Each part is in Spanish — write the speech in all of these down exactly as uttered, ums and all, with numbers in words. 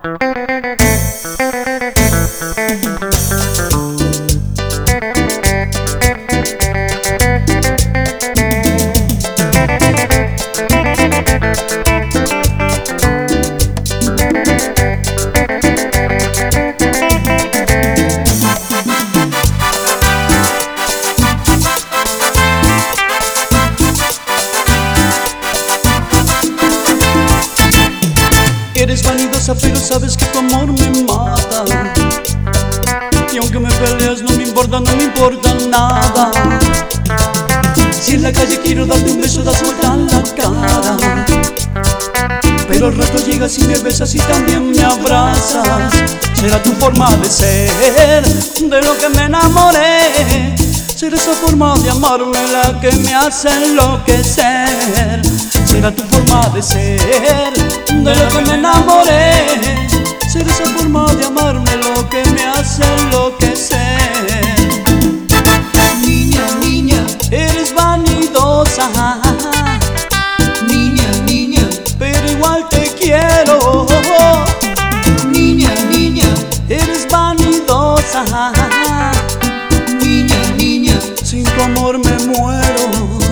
Eres vanidosa pero sabes que tu amor me mata. Y aunque me peleas no me importa, no me importa nada. Si en la calle quiero darte un beso, das vuelta a la cara. Pero al rato llegas y me besas y también me abrazas. Será tu forma de ser, de lo que me enamoré. Será esa forma de amarme la que me hace enloquecer. Será tu forma de ser, de lo que me enamoré. Será esa forma de amarme lo que me hace enloquecer. Niña, niña, eres vanidosa. Niña, niña, pero igual te quiero. Niña, niña, eres vanidosa. Niña, niña, sin tu amor me muero.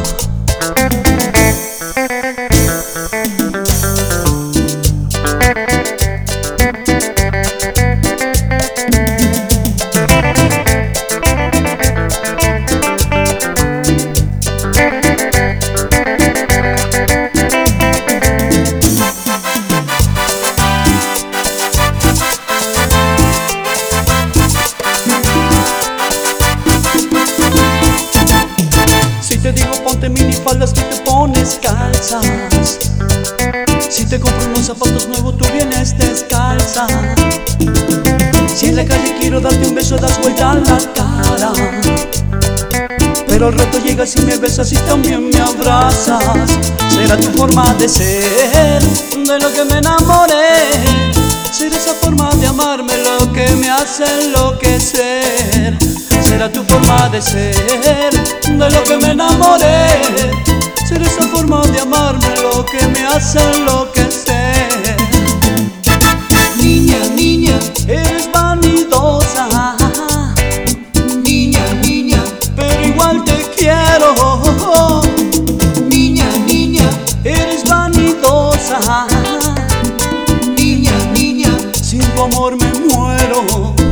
Si te digo ponte minifaldas, tú te pones calzas. Si te compro unos zapatos nuevos, tú vienes descalza. Si en la calle quiero darte un beso, das vuelta a la cara. Pero al rato llegas y me besas y también me abrazas. Será tu forma de ser, de lo que me enamoré. Será esa forma de amarme lo que me hace enloquecer. Será tu forma de ser, de lo que me enamoré. Será esa forma de amarme lo que me hace enloquecer. niña, niña, Eres vanidosa. niña, niña, pero igual te quiero. niña, niña, Eres vanidosa. niña, niña, Sin tu amor me muero.